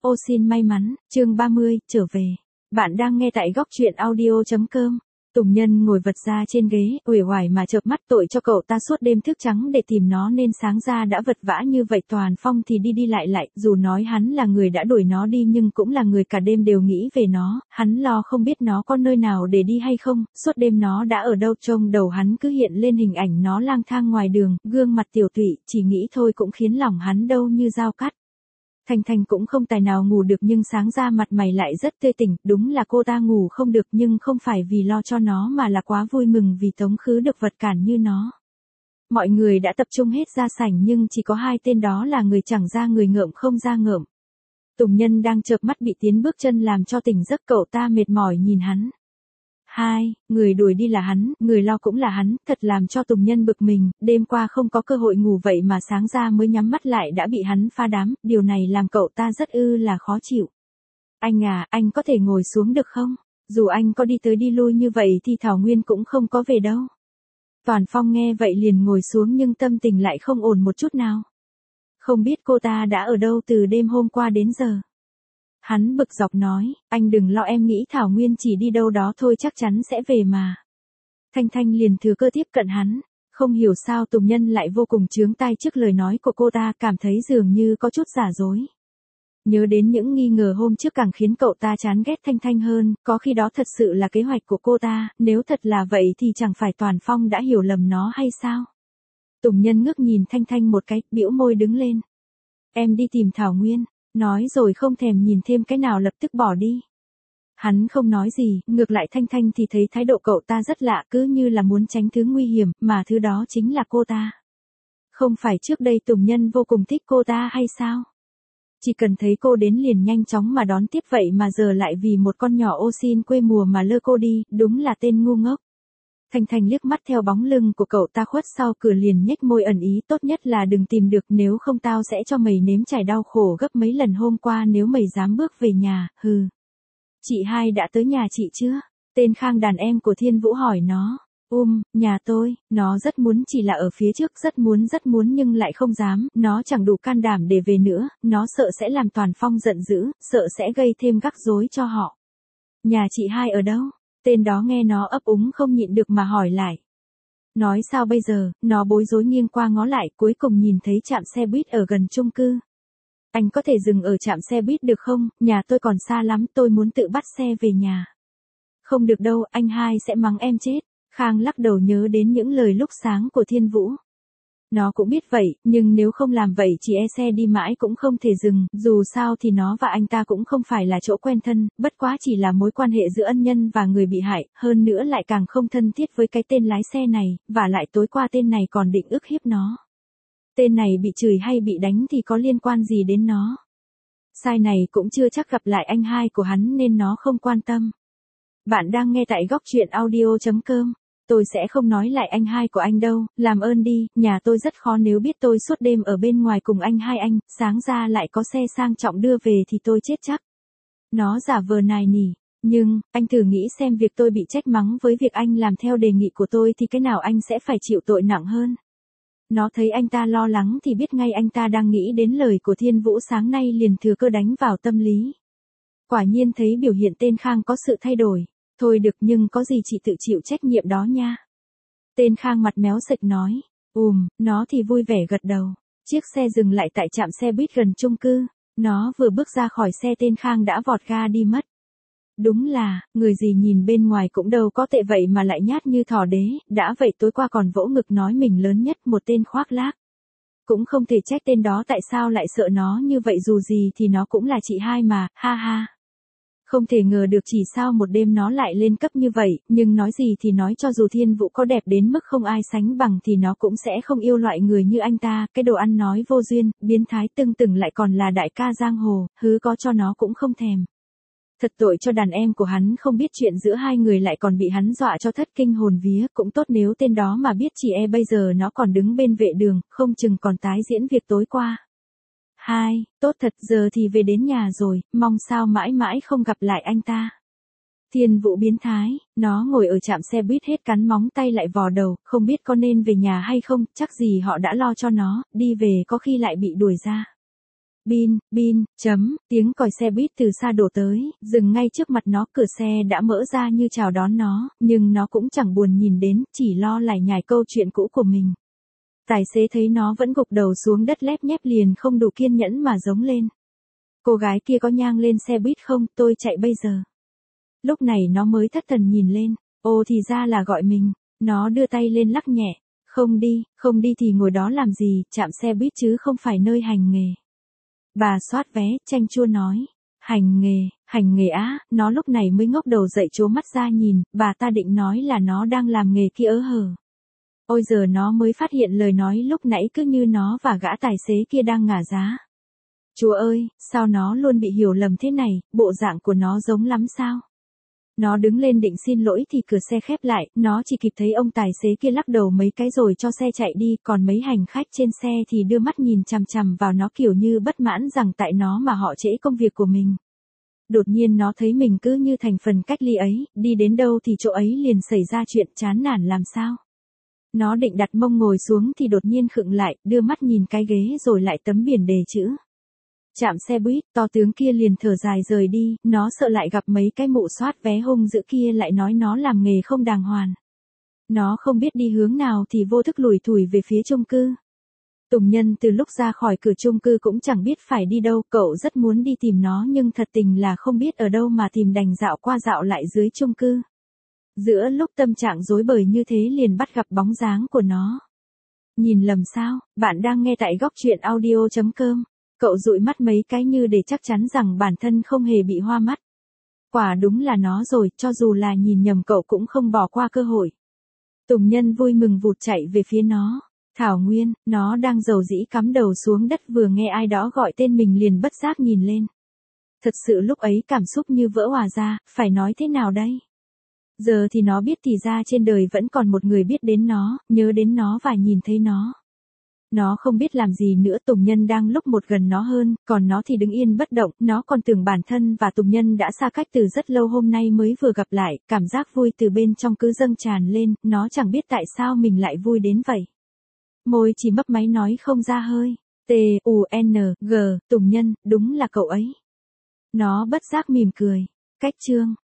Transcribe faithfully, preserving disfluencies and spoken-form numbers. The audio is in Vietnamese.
Ô xin may mắn, chương ba mươi, trở về. Bạn đang nghe tại góc truyện audio.com. Tùng Nhân ngồi vật ra trên ghế, uể oải mà chợp mắt, tội cho cậu ta suốt đêm thức trắng để tìm nó nên sáng ra đã vật vã như vậy. Toàn Phong thì đi đi lại lại, dù nói hắn là người đã đuổi nó đi nhưng cũng là người cả đêm đều nghĩ về nó, hắn lo không biết nó có nơi nào để đi hay không, suốt đêm nó đã ở đâu. Trong đầu hắn cứ hiện lên hình ảnh nó lang thang ngoài đường, gương mặt tiểu tụy, chỉ nghĩ thôi cũng khiến lòng hắn đâu như dao cắt. Thanh Thanh cũng không tài nào ngủ được nhưng sáng ra mặt mày lại rất tươi tỉnh, đúng là cô ta ngủ không được nhưng không phải vì lo cho nó mà là quá vui mừng vì tống khứ được vật cản như nó. Mọi người đã tập trung hết ra sảnh nhưng chỉ có hai tên đó là người chẳng ra người ngợm không ra ngợm. Tùng Nhân đang chợp mắt bị tiếng bước chân làm cho tỉnh giấc, cậu ta mệt mỏi nhìn hắn. Hai, người đuổi đi là hắn, người lo cũng là hắn, thật làm cho Tùng Nhân bực mình, đêm qua không có cơ hội ngủ vậy mà sáng ra mới nhắm mắt lại đã bị hắn phá đám, điều này làm cậu ta rất ư là khó chịu. Anh à, anh có thể ngồi xuống được không? Dù anh có đi tới đi lui như vậy thì Thảo Nguyên cũng không có về đâu. Toàn Phong nghe vậy liền ngồi xuống nhưng tâm tình lại không ổn một chút nào. Không biết cô ta đã ở đâu từ đêm hôm qua đến giờ. Hắn bực dọc nói, anh đừng lo, em nghĩ Thảo Nguyên chỉ đi đâu đó thôi, chắc chắn sẽ về mà. Thanh Thanh liền thừa cơ tiếp cận hắn, không hiểu sao Tùng Nhân lại vô cùng chướng tai trước lời nói của cô ta, cảm thấy dường như có chút giả dối. Nhớ đến những nghi ngờ hôm trước càng khiến cậu ta chán ghét Thanh Thanh hơn, có khi đó thật sự là kế hoạch của cô ta, nếu thật là vậy thì chẳng phải Toàn Phong đã hiểu lầm nó hay sao? Tùng Nhân ngước nhìn Thanh Thanh một cái, bĩu môi đứng lên. Em đi tìm Thảo Nguyên. Nói rồi không thèm nhìn thêm cái nào lập tức bỏ đi. Hắn không nói gì, ngược lại Thanh Thanh thì thấy thái độ cậu ta rất lạ, cứ như là muốn tránh thứ nguy hiểm, mà thứ đó chính là cô ta. Không phải trước đây Tùng Nhân vô cùng thích cô ta hay sao? Chỉ cần thấy cô đến liền nhanh chóng mà đón tiếp, vậy mà giờ lại vì một con nhỏ ô xin quê mùa mà lơ cô đi, đúng là tên ngu ngốc. Thanh Thanh liếc mắt theo bóng lưng của cậu ta khuất sau cửa liền nhếch môi ẩn ý, tốt nhất là đừng tìm được, nếu không tao sẽ cho mày nếm trải đau khổ gấp mấy lần hôm qua nếu mày dám bước về nhà, hừ. Chị hai đã tới nhà chị chưa? Tên Khang đàn em của Thiên Vũ hỏi nó. Um, nhà tôi, nó rất muốn, chỉ là ở phía trước, rất muốn rất muốn nhưng lại không dám, nó chẳng đủ can đảm để về nữa, nó sợ sẽ làm Toàn Phong giận dữ, sợ sẽ gây thêm rắc rối cho họ. Nhà chị hai ở đâu? Tên đó nghe nó ấp úng không nhịn được mà hỏi lại. Nói sao bây giờ, nó bối rối nghiêng qua ngó lại, cuối cùng nhìn thấy trạm xe buýt ở gần chung cư. Anh có thể dừng ở trạm xe buýt được không, nhà tôi còn xa lắm, tôi muốn tự bắt xe về nhà. Không được đâu, anh hai sẽ mắng em chết. Khang lắc đầu nhớ đến những lời lúc sáng của Thiên Vũ. Nó cũng biết vậy, nhưng nếu không làm vậy chỉ e xe đi mãi cũng không thể dừng, dù sao thì nó và anh ta cũng không phải là chỗ quen thân, bất quá chỉ là mối quan hệ giữa ân nhân và người bị hại, hơn nữa lại càng không thân thiết với cái tên lái xe này, và lại tối qua tên này còn định ức hiếp nó. Tên này bị chửi hay bị đánh thì có liên quan gì đến nó. Sai này cũng chưa chắc gặp lại anh hai của hắn nên nó không quan tâm. Bạn đang nghe tại góc truyện audio.com. Tôi sẽ không nói lại anh hai của anh đâu, làm ơn đi, nhà tôi rất khó, nếu biết tôi suốt đêm ở bên ngoài cùng anh hai anh, sáng ra lại có xe sang trọng đưa về thì tôi chết chắc. Nó giả vờ nài nỉ, nhưng, anh thử nghĩ xem việc tôi bị trách mắng với việc anh làm theo đề nghị của tôi thì cái nào anh sẽ phải chịu tội nặng hơn. Nó thấy anh ta lo lắng thì biết ngay anh ta đang nghĩ đến lời của Thiên Vũ sáng nay liền thừa cơ đánh vào tâm lý. Quả nhiên thấy biểu hiện tên Khang có sự thay đổi. Thôi được, nhưng có gì chị tự chịu trách nhiệm đó nha. Tên Khang mặt méo sệch nói. Ùm, nó thì vui vẻ gật đầu. Chiếc xe dừng lại tại trạm xe buýt gần chung cư. Nó vừa bước ra khỏi xe tên Khang đã vọt ga đi mất. Đúng là, người gì nhìn bên ngoài cũng đâu có tệ vậy mà lại nhát như thỏ đế, đã vậy tối qua còn vỗ ngực nói mình lớn nhất, một tên khoác lác. Cũng không thể trách tên đó tại sao lại sợ nó như vậy, dù gì thì nó cũng là chị hai mà, ha ha. Không thể ngờ được chỉ sao một đêm nó lại lên cấp như vậy, nhưng nói gì thì nói, cho dù Thiên Vũ có đẹp đến mức không ai sánh bằng thì nó cũng sẽ không yêu loại người như anh ta, cái đồ ăn nói vô duyên, biến thái tưng tửng lại còn là đại ca giang hồ, hứ có cho nó cũng không thèm. Thật tội cho đàn em của hắn không biết chuyện giữa hai người lại còn bị hắn dọa cho thất kinh hồn vía, cũng tốt nếu tên đó mà biết chỉ e bây giờ nó còn đứng bên vệ đường, không chừng còn tái diễn việc tối qua. Hai, tốt thật, giờ thì về đến nhà rồi, mong sao mãi mãi không gặp lại anh ta. Thiên Vũ biến thái, nó ngồi ở trạm xe buýt hết cắn móng tay lại vò đầu, không biết có nên về nhà hay không, chắc gì họ đã lo cho nó, đi về có khi lại bị đuổi ra. Bin, bin, chấm, tiếng còi xe buýt từ xa đổ tới, dừng ngay trước mặt nó, cửa xe đã mở ra như chào đón nó, nhưng nó cũng chẳng buồn nhìn đến, chỉ lo lải nhải câu chuyện cũ của mình. Tài xế thấy nó vẫn gục đầu xuống đất lép nhép liền không đủ kiên nhẫn mà giống lên. Cô gái kia có nhang lên xe buýt không, tôi chạy bây giờ. Lúc này nó mới thất thần nhìn lên, ồ thì ra là gọi mình, nó đưa tay lên lắc nhẹ, không đi, không đi thì ngồi đó làm gì, chạm xe buýt chứ không phải nơi hành nghề. Bà soát vé, chanh chua nói, hành nghề, hành nghề á, nó lúc này mới ngóc đầu dậy trố mắt ra nhìn, bà ta định nói là nó đang làm nghề kia ớ hờ. Ôi giờ nó mới phát hiện lời nói lúc nãy cứ như nó và gã tài xế kia đang ngả giá. Chúa ơi, sao nó luôn bị hiểu lầm thế này, bộ dạng của nó giống lắm sao? Nó đứng lên định xin lỗi thì cửa xe khép lại, nó chỉ kịp thấy ông tài xế kia lắc đầu mấy cái rồi cho xe chạy đi, còn mấy hành khách trên xe thì đưa mắt nhìn chằm chằm vào nó kiểu như bất mãn rằng tại nó mà họ trễ công việc của mình. Đột nhiên nó thấy mình cứ như thành phần cách ly ấy, đi đến đâu thì chỗ ấy liền xảy ra chuyện chán nản làm sao. Nó định đặt mông ngồi xuống thì đột nhiên khựng lại, đưa mắt nhìn cái ghế rồi lại tấm biển đề chữ. Chạm xe buýt, to tướng kia liền thở dài rời đi, nó sợ lại gặp mấy cái mụ soát vé hung dữ kia lại nói nó làm nghề không đàng hoàng. Nó không biết đi hướng nào thì vô thức lủi thủi về phía chung cư. Tùng Nhân từ lúc ra khỏi cửa chung cư cũng chẳng biết phải đi đâu, cậu rất muốn đi tìm nó nhưng thật tình là không biết ở đâu mà tìm, đành dạo qua dạo lại dưới chung cư. Giữa lúc tâm trạng rối bời như thế liền bắt gặp bóng dáng của nó. Nhìn lầm sao, bạn đang nghe tại góc truyện audio chấm com. Cậu dụi mắt mấy cái như để chắc chắn rằng bản thân không hề bị hoa mắt. Quả đúng là nó rồi, cho dù là nhìn nhầm cậu cũng không bỏ qua cơ hội. Tùng Nhân vui mừng vụt chạy về phía nó. Thảo Nguyên, nó đang rầu rĩ cắm đầu xuống đất vừa nghe ai đó gọi tên mình liền bất giác nhìn lên. Thật sự lúc ấy cảm xúc như vỡ òa ra, phải nói thế nào đây? Giờ thì nó biết thì ra trên đời vẫn còn một người biết đến nó, nhớ đến nó và nhìn thấy nó. Nó không biết làm gì nữa, Tùng Nhân đang lúc một gần nó hơn, còn nó thì đứng yên bất động, nó còn tưởng bản thân và Tùng Nhân đã xa cách từ rất lâu, hôm nay mới vừa gặp lại, cảm giác vui từ bên trong cứ dâng tràn lên, nó chẳng biết tại sao mình lại vui đến vậy. Môi chỉ mấp máy nói không ra hơi, T U N G, Tùng Nhân, đúng là cậu ấy. Nó bất giác mỉm cười, cách chương.